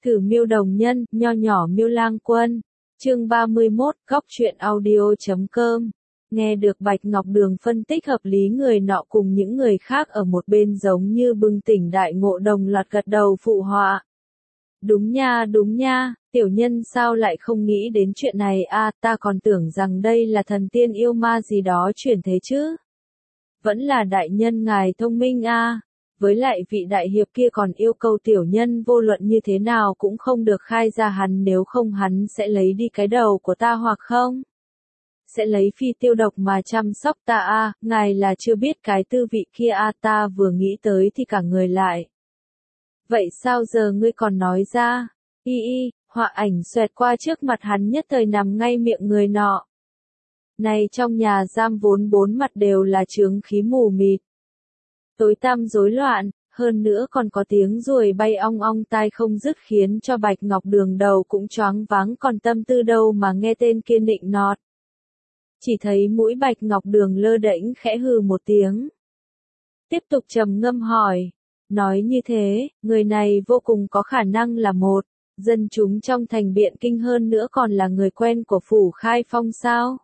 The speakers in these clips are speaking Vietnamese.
Thử Miêu Đồng Nhân, nho nhỏ Miêu Lang Quân. Chương 31, góc truyện audio.com. Nghe được Bạch Ngọc Đường phân tích hợp lý, người nọ cùng những người khác ở một bên giống như bừng tỉnh đại ngộ, đồng loạt gật đầu phụ họa. Đúng nha, tiểu nhân sao lại không nghĩ đến chuyện này ta còn tưởng rằng đây là thần tiên yêu ma gì đó chuyển thế chứ. Vẫn là đại nhân ngài thông minh Với lại vị đại hiệp kia còn yêu cầu tiểu nhân vô luận như thế nào cũng không được khai ra hắn, nếu không hắn sẽ lấy đi cái đầu của ta, hoặc không sẽ lấy phi tiêu độc mà chăm sóc ta ngài là chưa biết cái tư vị kia ta vừa nghĩ tới thì cả người lại. Vậy sao giờ ngươi còn nói ra? Họa ảnh xoẹt qua trước mặt hắn, nhất thời nằm ngay miệng người nọ. Này, trong nhà giam vốn bốn mặt đều là chướng khí mù mịt, tối tăm rối loạn, hơn nữa còn có tiếng ruồi bay ong ong tai không dứt, khiến cho Bạch Ngọc Đường đầu cũng choáng váng, còn tâm tư đâu mà nghe tên kia nịnh nọt. Chỉ thấy mũi Bạch Ngọc Đường lơ đễnh khẽ hừ một tiếng, tiếp tục trầm ngâm hỏi, nói như thế, người này vô cùng có khả năng là một dân chúng trong thành Biện Kinh, hơn nữa còn là người quen của phủ Khai Phong sao?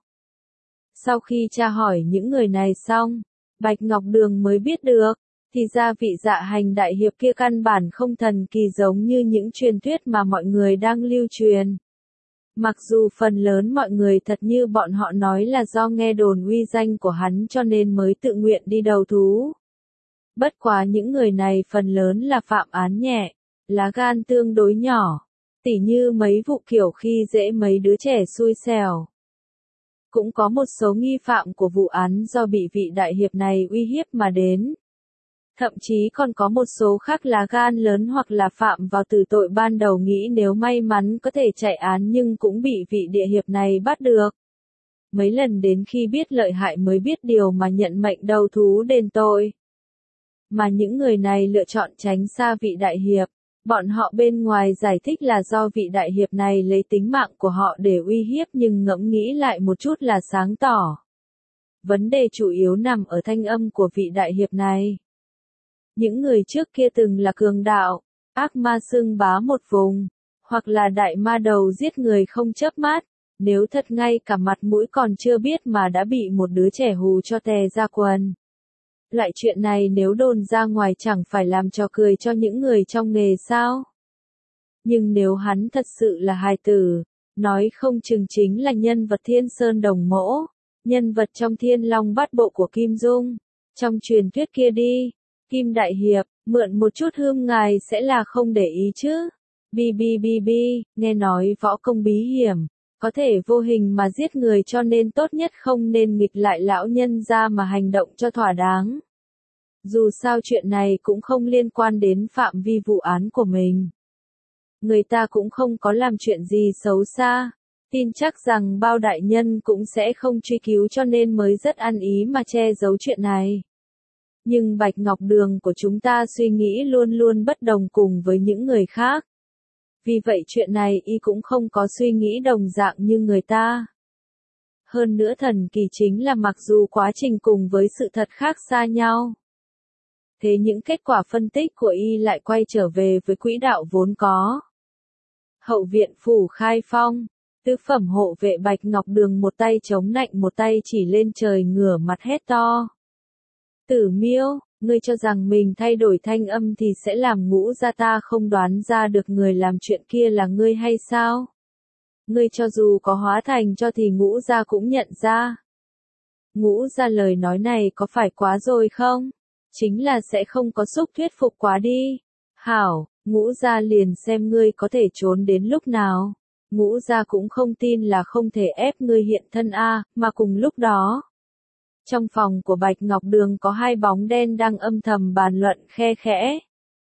Sau khi tra hỏi những người này xong, Bạch Ngọc Đường mới biết được, thì ra vị Dạ Hành đại hiệp kia căn bản không thần kỳ giống như những truyền thuyết mà mọi người đang lưu truyền. Mặc dù phần lớn mọi người thật như bọn họ nói là do nghe đồn uy danh của hắn cho nên mới tự nguyện đi đầu thú. Bất quá những người này phần lớn là phạm án nhẹ, lá gan tương đối nhỏ, tỉ như mấy vụ kiểu khi dễ mấy đứa trẻ xui xẻo. Cũng có một số nghi phạm của vụ án do bị vị đại hiệp này uy hiếp mà đến. Thậm chí còn có một số khác lá gan lớn hoặc là phạm vào tử tội ban đầu, nghĩ nếu may mắn có thể chạy án nhưng cũng bị vị địa hiệp này bắt được. Mấy lần đến khi biết lợi hại mới biết điều mà nhận mệnh đầu thú đền tội. Mà những người này lựa chọn tránh xa vị đại hiệp, bọn họ bên ngoài giải thích là do vị đại hiệp này lấy tính mạng của họ để uy hiếp, nhưng ngẫm nghĩ lại một chút là sáng tỏ. Vấn đề chủ yếu nằm ở thanh âm của vị đại hiệp này. Những người trước kia từng là cường đạo, ác ma xưng bá một vùng, hoặc là đại ma đầu giết người không chớp mắt, nếu thật ngay cả mặt mũi còn chưa biết mà đã bị một đứa trẻ hù cho tè ra quần. Loại chuyện này nếu đồn ra ngoài chẳng phải làm trò cười cho những người trong nghề sao? Nhưng nếu hắn thật sự là hài tử, nói không chừng chính là nhân vật Thiên Sơn Đồng Mỗ, nhân vật trong Thiên Long Bát Bộ của Kim Dung, trong truyền thuyết kia đi. Kim đại hiệp, mượn một chút hương ngài sẽ là không để ý chứ? Nghe nói võ công bí hiểm, có thể vô hình mà giết người, cho nên tốt nhất không nên nghịch lại lão nhân ra mà hành động cho thỏa đáng. Dù sao chuyện này cũng không liên quan đến phạm vi vụ án của mình. Người ta cũng không có làm chuyện gì xấu xa, tin chắc rằng bao đại nhân cũng sẽ không truy cứu, cho nên mới rất ăn ý mà che giấu chuyện này. Nhưng Bạch Ngọc Đường của chúng ta suy nghĩ luôn luôn bất đồng cùng với những người khác. Vì vậy chuyện này y cũng không có suy nghĩ đồng dạng như người ta. Hơn nữa thần kỳ chính là mặc dù quá trình cùng với sự thật khác xa nhau, thế những kết quả phân tích của y lại quay trở về với quỹ đạo vốn có. Hậu viện phủ Khai Phong, tứ phẩm hộ vệ Bạch Ngọc Đường một tay chống nạnh một tay chỉ lên trời ngửa mặt hét to. Tử Miêu, ngươi cho rằng mình thay đổi thanh âm thì sẽ làm Ngũ gia ta không đoán ra được người làm chuyện kia là ngươi hay sao? Ngươi cho dù có hóa thành cho thì Ngũ gia cũng nhận ra. Ngũ gia lời nói này có phải quá rồi không? Chính là sẽ không có sức thuyết phục quá đi. Hảo, Ngũ gia liền xem ngươi có thể trốn đến lúc nào. Ngũ gia cũng không tin là không thể ép ngươi hiện thân mà cùng lúc đó. Trong phòng của Bạch Ngọc Đường có hai bóng đen đang âm thầm bàn luận khe khẽ.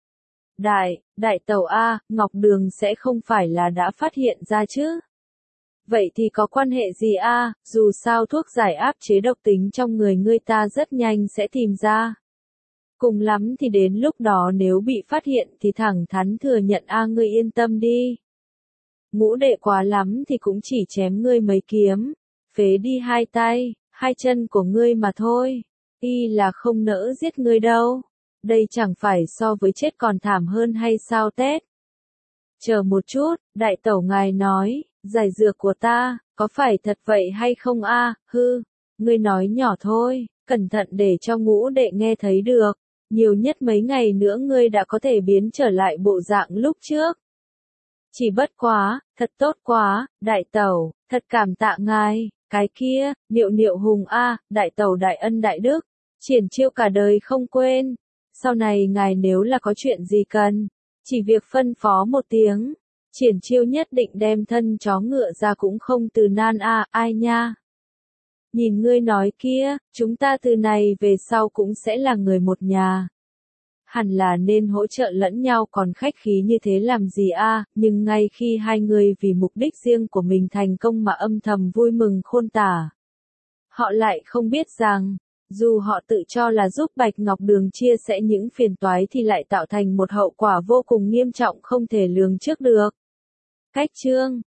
Đại tẩu Ngọc Đường sẽ không phải là đã phát hiện ra chứ? Vậy thì có quan hệ gì dù sao thuốc giải áp chế độc tính trong người ngươi ta rất nhanh sẽ tìm ra. Cùng lắm thì đến lúc đó nếu bị phát hiện thì thẳng thắn thừa nhận ngươi yên tâm đi. Ngũ đệ quá lắm thì cũng chỉ chém ngươi mấy kiếm, phế đi hai tay, hai chân của ngươi mà thôi. Y là không nỡ giết ngươi đâu. Đây chẳng phải so với chết còn thảm hơn hay sao Tết? Chờ một chút, đại tẩu ngài nói, giải dược của ta, có phải thật vậy hay không a? Hư, ngươi nói nhỏ thôi, cẩn thận để cho ngũ đệ nghe thấy được. Nhiều nhất mấy ngày nữa ngươi đã có thể biến trở lại bộ dạng lúc trước. Chỉ bất quá, thật tốt quá, đại tẩu, thật cảm tạ ngài, cái kia, Niệu Niệu Hùng a, đại tẩu đại ân đại đức, Triển Chiêu cả đời không quên. Sau này ngài nếu là có chuyện gì cần, chỉ việc phân phó một tiếng, Triển Chiêu nhất định đem thân chó ngựa ra cũng không từ nan a, ai nha. Nhìn ngươi nói kia, chúng ta từ này về sau cũng sẽ là người một nhà. Hẳn là nên hỗ trợ lẫn nhau còn khách khí như thế làm gì a? Nhưng ngay khi hai người vì mục đích riêng của mình thành công mà âm thầm vui mừng khôn tả. Họ lại không biết rằng, dù họ tự cho là giúp Bạch Ngọc Đường chia sẻ những phiền toái thì lại tạo thành một hậu quả vô cùng nghiêm trọng không thể lường trước được. Cách chương